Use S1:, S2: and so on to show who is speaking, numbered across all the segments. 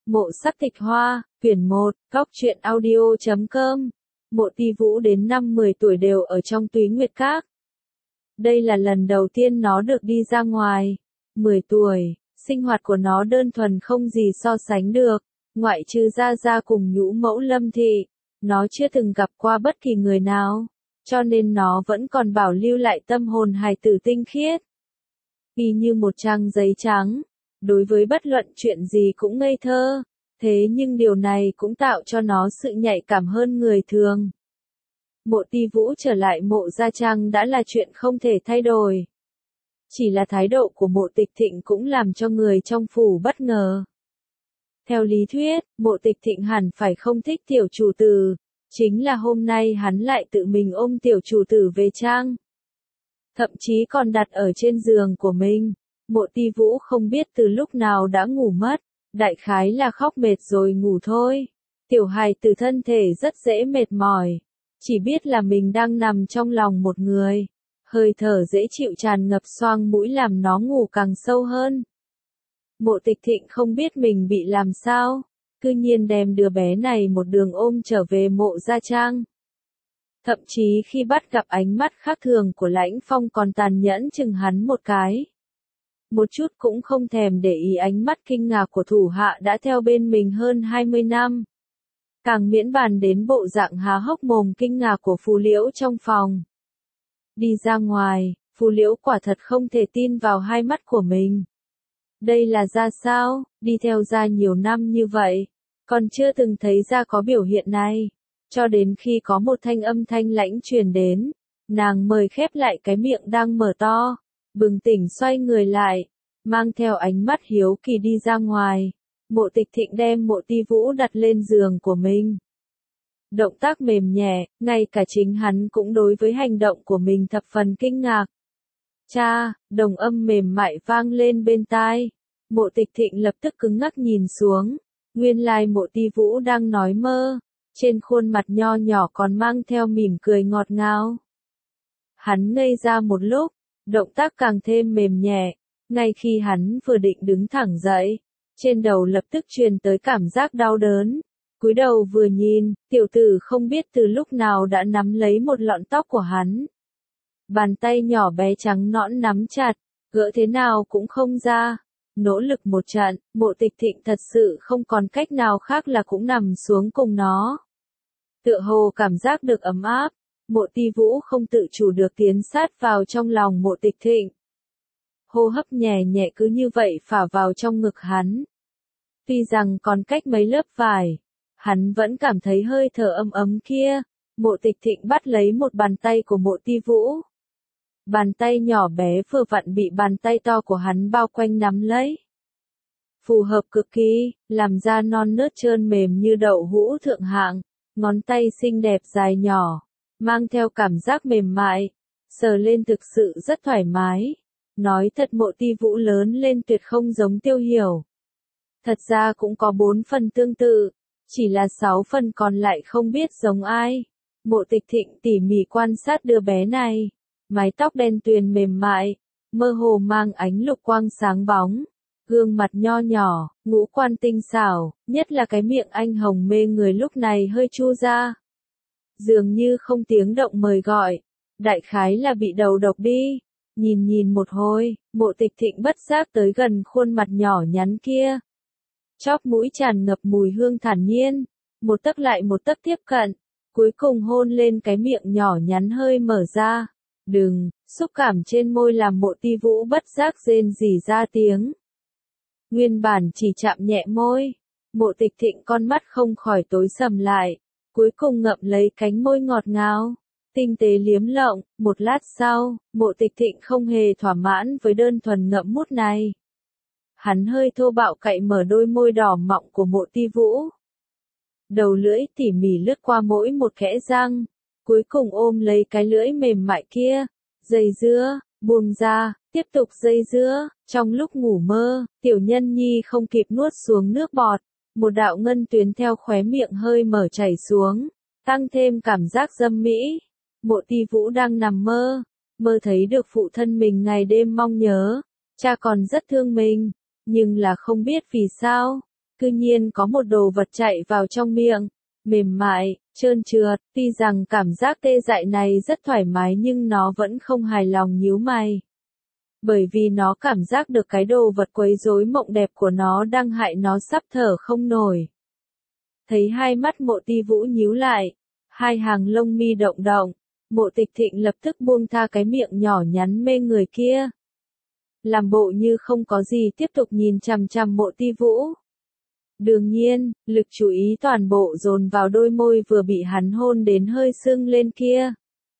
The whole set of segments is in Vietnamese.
S1: Mộ Sắc Tịch Hoa, quyển 1, Góc Truyện Audio.com. Mộ Ti Vũ đến năm 10 tuổi đều ở trong Túy Nguyệt Các. Đây là lần đầu tiên nó được đi ra ngoài. 10 tuổi, sinh hoạt của nó đơn thuần không gì so sánh được, ngoại trừ Gia Gia cùng nhũ mẫu Lâm Thị, nó chưa từng gặp qua bất kỳ người nào, cho nên nó vẫn còn bảo lưu lại tâm hồn hài tử tinh khiết. Y như một trang giấy trắng, đối với bất luận chuyện gì cũng ngây thơ, thế nhưng điều này cũng tạo cho nó sự nhạy cảm hơn người thường. Mộ Ti Vũ trở lại Mộ Gia Trang đã là chuyện không thể thay đổi. Chỉ là thái độ của Mộ Tịch Thịnh cũng làm cho người trong phủ bất ngờ. Theo lý thuyết, Mộ Tịch Thịnh hẳn phải không thích tiểu chủ tử, chính là hôm nay hắn lại tự mình ôm tiểu chủ tử về trang. Thậm chí còn đặt ở trên giường của mình. Mộ Ti Vũ không biết từ lúc nào đã ngủ mất, đại khái là khóc mệt rồi ngủ thôi. Tiểu hài tử thân thể rất dễ mệt mỏi, chỉ biết là mình đang nằm trong lòng một người. Hơi thở dễ chịu tràn ngập xoang mũi làm nó ngủ càng sâu hơn. Mộ Tịch Thịnh không biết mình bị làm sao, cư nhiên đem đứa bé này một đường ôm trở về Mộ Gia Trang. Thậm chí khi bắt gặp ánh mắt khác thường của Lãnh Phong còn tàn nhẫn chừng hắn một cái. Một chút cũng không thèm để ý ánh mắt kinh ngạc của thủ hạ đã theo bên mình hơn 20 năm. Càng miễn bàn đến bộ dạng há hốc mồm kinh ngạc của Phù Liễu trong phòng. Đi ra ngoài, Phù Liễu quả thật không thể tin vào hai mắt của mình. Đây là Gia sao, đi theo Gia nhiều năm như vậy, còn chưa từng thấy Gia có biểu hiện này. Cho đến khi có một thanh âm thanh lãnh truyền đến, nàng mời khép lại cái miệng đang mở to, bừng tỉnh xoay người lại, mang theo ánh mắt hiếu kỳ đi ra ngoài. Mộ Tịch Thịnh đem Mộ Ti Vũ đặt lên giường của mình. Động tác mềm nhẹ, ngay cả chính hắn cũng đối với hành động của mình thập phần kinh ngạc. Cha, đồng âm mềm mại vang lên bên tai. Mộ Tịch Thịnh lập tức cứng ngắc nhìn xuống. Nguyên lai Mộ Ti Vũ đang nói mơ. Trên khuôn mặt nho nhỏ còn mang theo mỉm cười ngọt ngào. Hắn ngây ra một lúc, động tác càng thêm mềm nhẹ. Ngay khi hắn vừa định đứng thẳng dậy, trên đầu lập tức truyền tới cảm giác đau đớn. Cúi đầu vừa nhìn, tiểu tử không biết từ lúc nào đã nắm lấy một lọn tóc của hắn. Bàn tay nhỏ bé trắng nõn nắm chặt, gỡ thế nào cũng không ra. Nỗ lực một trận, Mộ Tịch Thịnh thật sự không còn cách nào khác là cũng nằm xuống cùng nó. Tựa hồ cảm giác được ấm áp, Mộ Ti Vũ không tự chủ được tiến sát vào trong lòng Mộ Tịch Thịnh. Hô hấp nhẹ nhẹ cứ như vậy phả vào trong ngực hắn. Tuy rằng còn cách mấy lớp vải, hắn vẫn cảm thấy hơi thở ấm ấm kia. Mộ Tịch Thịnh bắt lấy một bàn tay của Mộ Ti Vũ. Bàn tay nhỏ bé vừa vặn bị bàn tay to của hắn bao quanh nắm lấy. Phù hợp cực kỳ, làm da non nớt trơn mềm như đậu hũ thượng hạng, ngón tay xinh đẹp dài nhỏ, mang theo cảm giác mềm mại, sờ lên thực sự rất thoải mái. Nói thật Mộ Ti Vũ lớn lên tuyệt không giống Tiêu Hiểu. Thật ra cũng có 4 phần tương tự, chỉ là 6 phần còn lại không biết giống ai. Mộ Tịch Thịnh tỉ mỉ quan sát đứa bé này, mái tóc đen tuyền mềm mại, mơ hồ mang ánh lục quang sáng bóng, gương mặt nho nhỏ, ngũ quan tinh xảo, nhất là cái miệng anh hồng mê người lúc này hơi chu ra. Dường như không tiếng động mời gọi, đại khái là bị đầu độc đi. Nhìn một hồi, Mộ Tịch Thịnh bất giác tới gần khuôn mặt nhỏ nhắn kia. Chóp mũi tràn ngập mùi hương thản nhiên, một tấc lại một tấc tiếp cận, cuối cùng hôn lên cái miệng nhỏ nhắn hơi mở ra. Đừng, xúc cảm trên môi làm Mộ Ti Vũ bất giác rên rỉ ra tiếng. Nguyên bản chỉ chạm nhẹ môi, Mộ Tịch Thịnh con mắt không khỏi tối sầm lại, cuối cùng ngậm lấy cánh môi ngọt ngào. Tinh tế liếm lộng, một lát sau, Mộ Tịch Thịnh không hề thỏa mãn với đơn thuần ngậm mút này. Hắn hơi thô bạo cạy mở đôi môi đỏ mọng của Mộ Ti Vũ. Đầu lưỡi tỉ mỉ lướt qua mỗi một kẽ răng, cuối cùng ôm lấy cái lưỡi mềm mại kia, dây dưa, buông ra, tiếp tục dây dưa. Trong lúc ngủ mơ, tiểu nhân nhi không kịp nuốt xuống nước bọt, một đạo ngân tuyến theo khóe miệng hơi mở chảy xuống, tăng thêm cảm giác dâm mỹ. Mộ Ti Vũ đang nằm mơ, mơ thấy được phụ thân mình ngày đêm mong nhớ, cha còn rất thương mình, nhưng là không biết vì sao, cư nhiên có một đồ vật chạy vào trong miệng, mềm mại, trơn trượt, tuy rằng cảm giác tê dại này rất thoải mái nhưng nó vẫn không hài lòng nhíu mày. Bởi vì nó cảm giác được cái đồ vật quấy rối mộng đẹp của nó đang hại nó sắp thở không nổi. Thấy hai mắt Mộ Ti Vũ nhíu lại, hai hàng lông mi động động, Mộ Tịch Thịnh lập tức buông tha cái miệng nhỏ nhắn mê người kia. Làm bộ như không có gì tiếp tục nhìn chằm chằm Mộ Ti Vũ. Đương nhiên, lực chú ý toàn bộ dồn vào đôi môi vừa bị hắn hôn đến hơi sưng lên kia.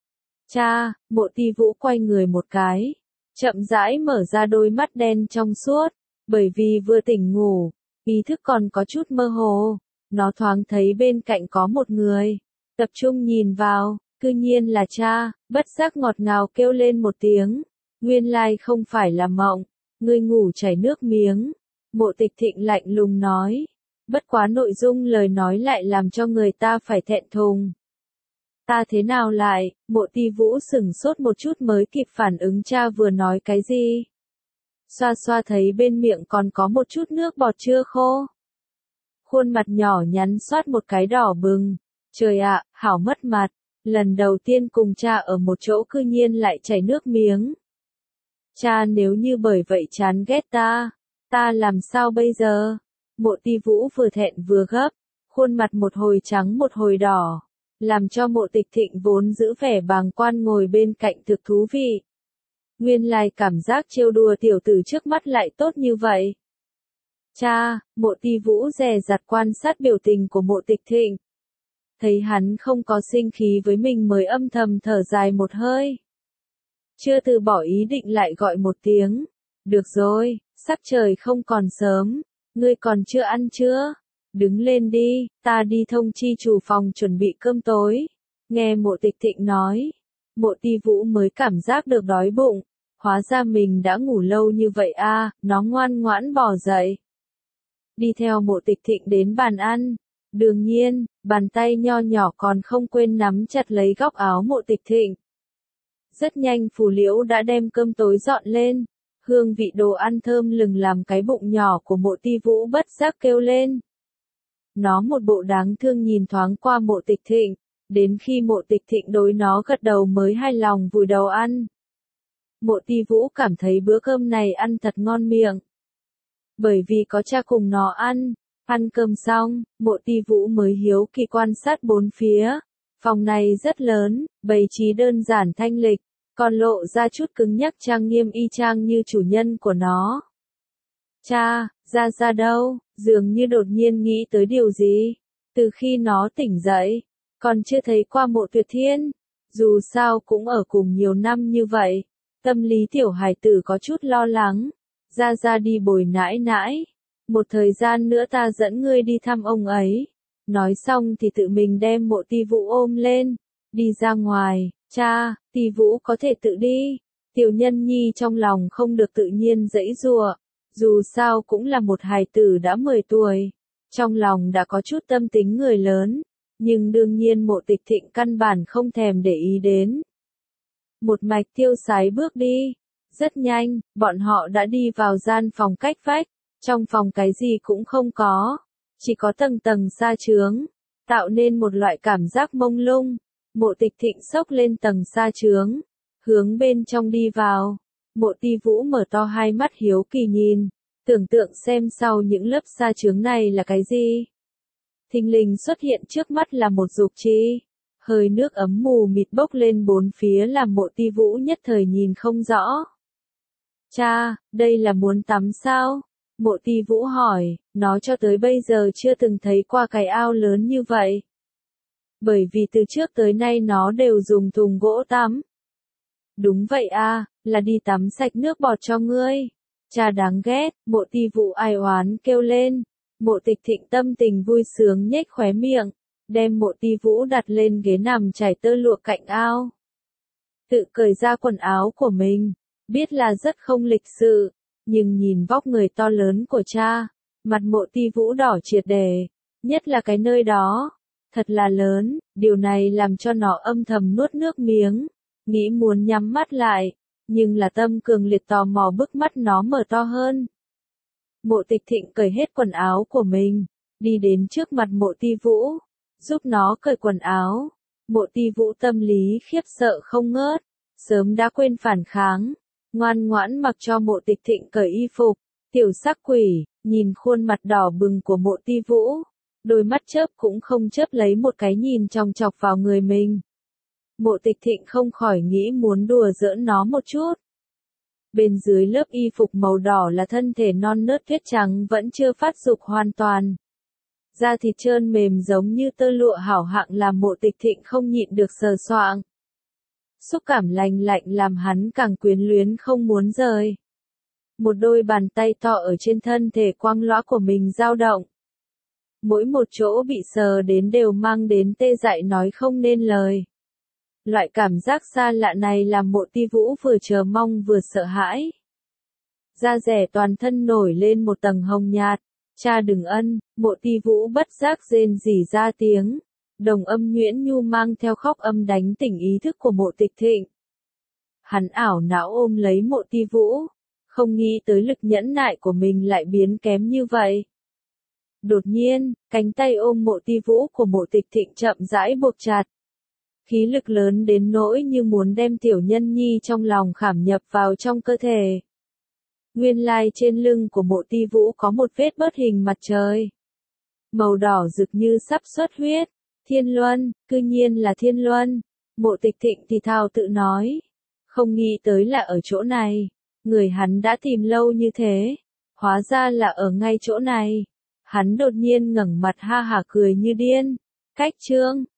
S1: Cha, Mộ Ti Vũ quay người một cái, chậm rãi mở ra đôi mắt đen trong suốt, bởi vì vừa tỉnh ngủ, ý thức còn có chút mơ hồ, nó thoáng thấy bên cạnh có một người, tập trung nhìn vào, cư nhiên là cha, bất giác ngọt ngào kêu lên một tiếng, nguyên lai không phải là mộng, ngươi ngủ chảy nước miếng, Mộ Tịch Thịnh lạnh lùng nói, bất quá nội dung lời nói lại làm cho người ta phải thẹn thùng. Ta thế nào lại, Mộ Ti Vũ sửng sốt một chút mới kịp phản ứng cha vừa nói cái gì. Xoa xoa thấy bên miệng còn có một chút nước bọt chưa khô. Khuôn mặt nhỏ nhắn xoát một cái đỏ bừng. Trời ạ, hảo mất mặt, lần đầu tiên cùng cha ở một chỗ cư nhiên lại chảy nước miếng. Cha nếu như bởi vậy chán ghét ta làm sao bây giờ? Mộ Ti Vũ vừa thẹn vừa gấp, khuôn mặt một hồi trắng một hồi đỏ, làm cho Mộ Tịch Thịnh vốn giữ vẻ bàng quan ngồi bên cạnh thực thú vị. Nguyên lai cảm giác trêu đùa tiểu tử trước mắt lại tốt như vậy. Cha, Mộ Ti Vũ dè dặt quan sát biểu tình của Mộ Tịch Thịnh. Thấy hắn không có sinh khí với mình mới âm thầm thở dài một hơi. Chưa từ bỏ ý định lại gọi một tiếng. Được rồi, sắc trời không còn sớm, ngươi còn chưa ăn chưa? Đứng lên đi, ta đi thông chi chủ phòng chuẩn bị cơm tối. Nghe Mộ Tịch Thịnh nói, Mộ Ti Vũ mới cảm giác được đói bụng. Hóa ra mình đã ngủ lâu như vậy à, nó ngoan ngoãn bò dậy. Đi theo Mộ Tịch Thịnh đến bàn ăn. Đương nhiên, bàn tay nho nhỏ còn không quên nắm chặt lấy góc áo Mộ Tịch Thịnh. Rất nhanh Phù Liễu đã đem cơm tối dọn lên. Hương vị đồ ăn thơm lừng làm cái bụng nhỏ của Mộ Ti Vũ bất giác kêu lên. Nó một bộ đáng thương nhìn thoáng qua Mộ Tịch Thịnh, đến khi Mộ Tịch Thịnh đối nó gật đầu mới hài lòng vùi đầu ăn. Mộ Ti Vũ cảm thấy bữa cơm này ăn thật ngon miệng. Bởi vì có cha cùng nó ăn cơm xong, Mộ Ti Vũ mới hiếu kỳ quan sát bốn phía. Phòng này rất lớn, bày trí đơn giản thanh lịch, còn lộ ra chút cứng nhắc trang nghiêm y chang như chủ nhân của nó. Cha, ra đâu, dường như đột nhiên nghĩ tới điều gì. Từ khi nó tỉnh dậy, còn chưa thấy qua Mộ Tuyệt Thiên. Dù sao cũng ở cùng nhiều năm như vậy, tâm lý tiểu hài tử có chút lo lắng. Ra đi bồi nãi nãi. Một thời gian nữa ta dẫn ngươi đi thăm ông ấy. Nói xong thì tự mình đem Mộ Ti Vũ ôm lên, đi ra ngoài. Cha, Ti Vũ có thể tự đi. Tiểu Nhân Nhi trong lòng không được tự nhiên giãy giụa. Dù sao cũng là một hài tử đã 10 tuổi. Trong lòng đã có chút tâm tính người lớn. Nhưng đương nhiên Mộ Tịch Thịnh căn bản không thèm để ý đến. Một mạch tiêu sái bước đi. Rất nhanh, bọn họ đã đi vào gian phòng cách vách. Trong phòng cái gì cũng không có. Chỉ có tầng tầng sa chướng. Tạo nên một loại cảm giác mông lung. Mộ Tịch Thịnh xốc lên tầng sa chướng. Hướng bên trong đi vào. Mộ Ti Vũ mở to hai mắt hiếu kỳ nhìn. Tưởng tượng xem sau những lớp sa chướng này là cái gì. Thình lình xuất hiện trước mắt là một dục trì. Hơi nước ấm mù mịt bốc lên bốn phía làm Mộ Ti Vũ nhất thời nhìn không rõ. Cha, đây là muốn tắm sao? Mộ Ti Vũ hỏi, nó cho tới bây giờ chưa từng thấy qua cái ao lớn như vậy. Bởi vì từ trước tới nay nó đều dùng thùng gỗ tắm. Đúng vậy à, là đi tắm sạch nước bọt cho ngươi. Cha đáng ghét, Mộ Ti Vũ ai oán kêu lên. Mộ Tịch Thịnh tâm tình vui sướng nhếch khóe miệng, đem Mộ Ti Vũ đặt lên ghế nằm trải tơ lụa cạnh ao. Tự cởi ra quần áo của mình, biết là rất không lịch sự, nhưng nhìn vóc người to lớn của cha, mặt Mộ Ti Vũ đỏ triệt để, nhất là cái nơi đó, thật là lớn, điều này làm cho nó âm thầm nuốt nước miếng, nghĩ muốn nhắm mắt lại, nhưng là tâm cường liệt tò mò bức mắt nó mở to hơn. Mộ Tịch Thịnh cởi hết quần áo của mình, đi đến trước mặt Mộ Ti Vũ, giúp nó cởi quần áo. Mộ Ti Vũ tâm lý khiếp sợ không ngớt, sớm đã quên phản kháng, ngoan ngoãn mặc cho Mộ Tịch Thịnh cởi y phục. Tiểu sắc quỷ, nhìn khuôn mặt đỏ bừng của Mộ Ti Vũ, đôi mắt chớp cũng không chớp lấy một cái nhìn chòng chọc vào người mình. Mộ Tịch Thịnh không khỏi nghĩ muốn đùa giỡn nó một chút. Bên dưới lớp y phục màu đỏ là thân thể non nớt tuyết trắng vẫn chưa phát dục hoàn toàn. Da thịt trơn mềm giống như tơ lụa hảo hạng làm Mộ Tịch Thịnh không nhịn được sờ soạng. Xúc cảm lành lạnh làm hắn càng quyến luyến không muốn rời. Một đôi bàn tay to ở trên thân thể quang lõa của mình dao động. Mỗi một chỗ bị sờ đến đều mang đến tê dại nói không nên lời. Loại cảm giác xa lạ này làm Mộ Ti Vũ vừa chờ mong vừa sợ hãi. Da rẻ toàn thân nổi lên một tầng hồng nhạt. Cha đừng ân, Mộ Ti Vũ bất giác rên rỉ ra tiếng. Đồng âm nhuyễn nhu mang theo khóc âm đánh tỉnh ý thức của Mộ Tịch Thịnh. Hắn ảo não ôm lấy Mộ Ti Vũ, không nghĩ tới lực nhẫn nại của mình lại biến kém như vậy. Đột nhiên, cánh tay ôm Mộ Ti Vũ của Mộ Tịch Thịnh chậm rãi buộc chặt. Khí lực lớn đến nỗi như muốn đem tiểu nhân nhi trong lòng khảm nhập vào trong cơ thể. Nguyên lai trên lưng của Mộ Ti Vũ có một vết bớt hình mặt trời. Màu đỏ rực như sắp xuất huyết. Thiên Luân, cư nhiên là Thiên Luân. Mộ Tịch Thịnh thì thào tự nói. Không nghĩ tới là ở chỗ này. Người hắn đã tìm lâu như thế. Hóa ra là ở ngay chỗ này. Hắn đột nhiên ngẩng mặt ha hả cười như điên. Cách chương